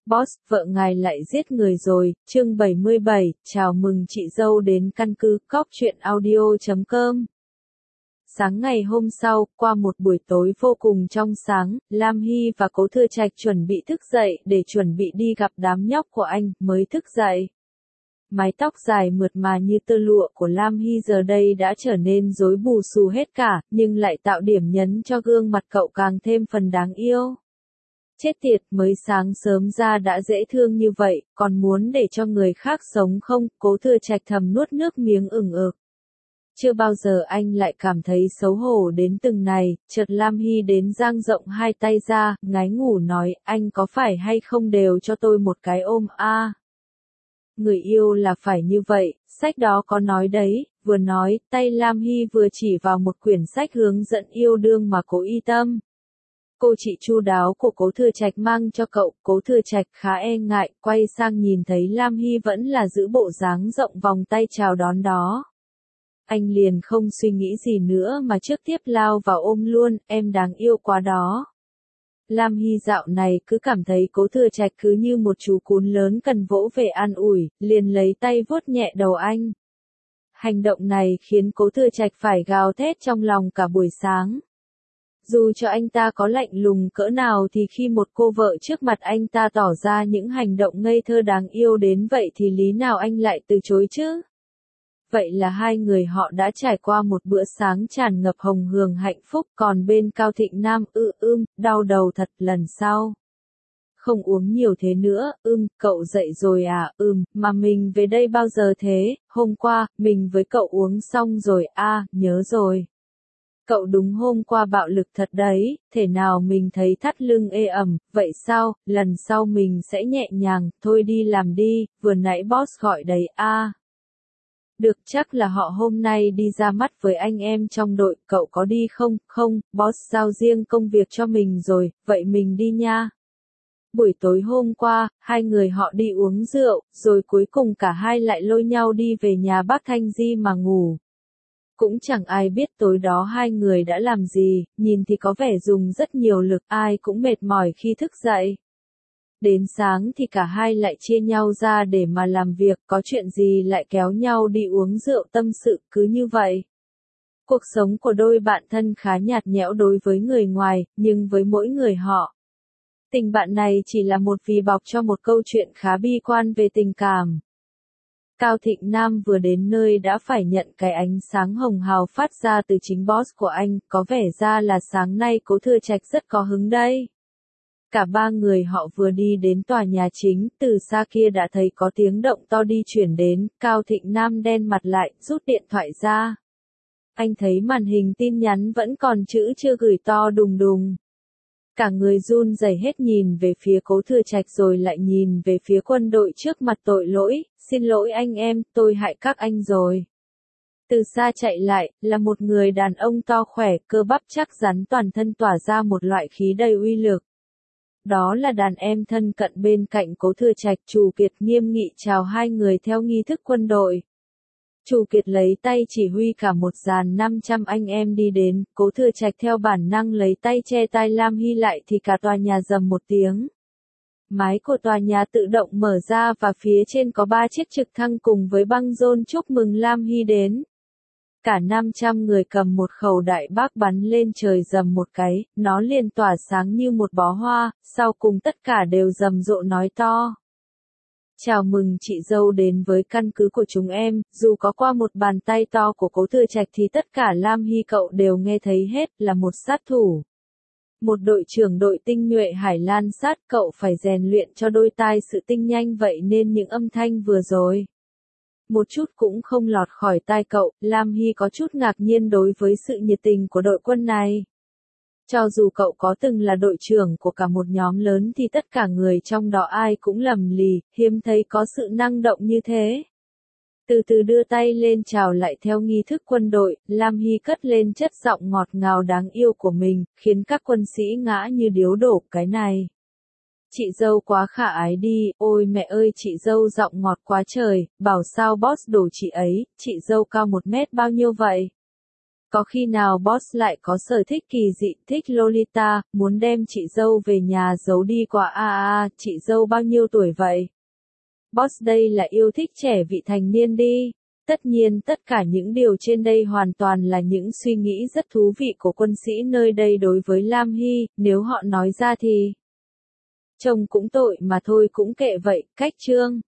Boss, vợ ngài lại giết người rồi, chương 77, chào mừng chị dâu đến căn cứ cóc.audio.com. Sáng ngày hôm sau, qua một buổi tối vô cùng trong sáng, Lam Hy và Cố Thừa Trạch chuẩn bị thức dậy để chuẩn bị đi gặp đám nhóc của anh, mới thức dậy. Mái tóc dài mượt mà như tơ lụa của Lam Hy giờ đây đã trở nên rối bù xù hết cả, nhưng lại tạo điểm nhấn cho gương mặt cậu càng thêm phần đáng yêu. Chết tiệt, mới sáng sớm ra đã dễ thương như vậy, còn muốn để cho người khác sống không? Cố Thừa Trạch thầm nuốt nước miếng ửng ực. Chưa bao giờ anh lại cảm thấy xấu hổ đến từng này, chợt Lam Hy đến dang rộng hai tay ra, ngái ngủ nói, anh có phải hay không đều cho tôi một cái ôm a. Người yêu là phải như vậy, sách đó có nói đấy, vừa nói, tay Lam Hy vừa chỉ vào một quyển sách hướng dẫn yêu đương mà Cố Y Tâm. Cô chị chu đáo của Cố Thừa Trạch mang cho cậu, Cố Thừa Trạch khá e ngại, quay sang nhìn thấy Lam Hy vẫn là giữ bộ dáng rộng vòng tay chào đón đó. Anh liền không suy nghĩ gì nữa mà trước tiếp lao vào ôm luôn, em đáng yêu quá đó. Lam Hy dạo này cứ cảm thấy Cố Thừa Trạch cứ như một chú cún lớn cần vỗ về an ủi, liền lấy tay vuốt nhẹ đầu anh. Hành động này khiến Cố Thừa Trạch phải gào thét trong lòng cả buổi sáng. Dù cho anh ta có lạnh lùng cỡ nào thì khi một cô vợ trước mặt anh ta tỏ ra những hành động ngây thơ đáng yêu đến vậy thì lý nào anh lại từ chối chứ? Vậy là hai người họ đã trải qua một bữa sáng tràn ngập hồng hường hạnh phúc, còn bên Cao Thịnh Nam đau đầu thật lần sau. Không uống nhiều thế nữa, cậu dậy rồi à, mà mình về đây bao giờ thế, hôm qua, mình với cậu uống xong rồi, nhớ rồi. Cậu đúng hôm qua bạo lực thật đấy, thể nào mình thấy thắt lưng ê ẩm, vậy sao, lần sau mình sẽ nhẹ nhàng, thôi đi làm đi, vừa nãy boss gọi đấy Được, chắc là họ hôm nay đi ra mắt với anh em trong đội, cậu có đi không? Không, boss giao riêng công việc cho mình rồi, vậy mình đi nha. Buổi tối hôm qua, hai người họ đi uống rượu, rồi cuối cùng cả hai lại lôi nhau đi về nhà bác Thanh Di mà ngủ. Cũng chẳng ai biết tối đó hai người đã làm gì, nhìn thì có vẻ dùng rất nhiều lực, ai cũng mệt mỏi khi thức dậy. Đến sáng thì cả hai lại chia nhau ra để mà làm việc, có chuyện gì lại kéo nhau đi uống rượu tâm sự, cứ như vậy. Cuộc sống của đôi bạn thân khá nhạt nhẽo đối với người ngoài, nhưng với mỗi người họ, tình bạn này chỉ là một vì bọc cho một câu chuyện khá bi quan về tình cảm. Cao Thịnh Nam vừa đến nơi đã phải nhận cái ánh sáng hồng hào phát ra từ chính boss của anh, có vẻ ra là sáng nay Cố Thừa Trạch rất có hứng đây. Cả ba người họ vừa đi đến tòa nhà chính, từ xa kia đã thấy có tiếng động to đi chuyển đến, Cao Thịnh Nam đen mặt lại, rút điện thoại ra. Anh thấy màn hình tin nhắn vẫn còn chữ chưa gửi to đùng đùng. Cả người run rẩy hết nhìn về phía Cố Thừa Trạch rồi lại nhìn về phía quân đội trước mặt tội lỗi, xin lỗi anh em, tôi hại các anh rồi. Từ xa chạy lại, là một người đàn ông to khỏe, cơ bắp chắc rắn toàn thân tỏa ra một loại khí đầy uy lực. Đó là đàn em thân cận bên cạnh Cố Thừa Trạch, Chủ Kiệt nghiêm nghị chào hai người theo nghi thức quân đội. Chủ Kiệt lấy tay chỉ huy cả một dàn 500 anh em đi đến, Cố Thừa Trạch theo bản năng lấy tay che tai Lam Hy lại thì cả tòa nhà rầm một tiếng. Mái của tòa nhà tự động mở ra và phía trên có 3 chiếc trực thăng cùng với băng rôn chúc mừng Lam Hy đến. Cả 500 người cầm một khẩu đại bác bắn lên trời rầm một cái, nó liền tỏa sáng như một bó hoa, sau cùng tất cả đều rầm rộ nói to. Chào mừng chị dâu đến với căn cứ của chúng em, dù có qua một bàn tay to của Cố Thừa Trạch thì tất cả Lam Hy cậu đều nghe thấy hết, là một sát thủ. Một đội trưởng đội tinh nhuệ Hải Lan sát, cậu phải rèn luyện cho đôi tai sự tinh nhanh vậy nên những âm thanh vừa rồi một chút cũng không lọt khỏi tai cậu. Lam Hy có chút ngạc nhiên đối với sự nhiệt tình của đội quân này. Cho dù cậu có từng là đội trưởng của cả một nhóm lớn thì tất cả người trong đó ai cũng lầm lì, hiếm thấy có sự năng động như thế. Từ từ đưa tay lên chào lại theo nghi thức quân đội, Lam Hy cất lên chất giọng ngọt ngào đáng yêu của mình, khiến các quân sĩ ngã như điếu đổ. Cái này, chị dâu quá khả ái đi, ôi mẹ ơi chị dâu giọng ngọt quá trời, bảo sao boss đổ chị ấy, chị dâu cao 1 mét bao nhiêu vậy? Có khi nào boss lại có sở thích kỳ dị, thích Lolita, muốn đem chị dâu về nhà giấu đi quả chị dâu bao nhiêu tuổi vậy? Boss đây là yêu thích trẻ vị thành niên đi. Tất nhiên tất cả những điều trên đây hoàn toàn là những suy nghĩ rất thú vị của quân sĩ nơi đây đối với Lam Hy, nếu họ nói ra thì trông cũng tội mà thôi cũng kệ vậy, cách chương.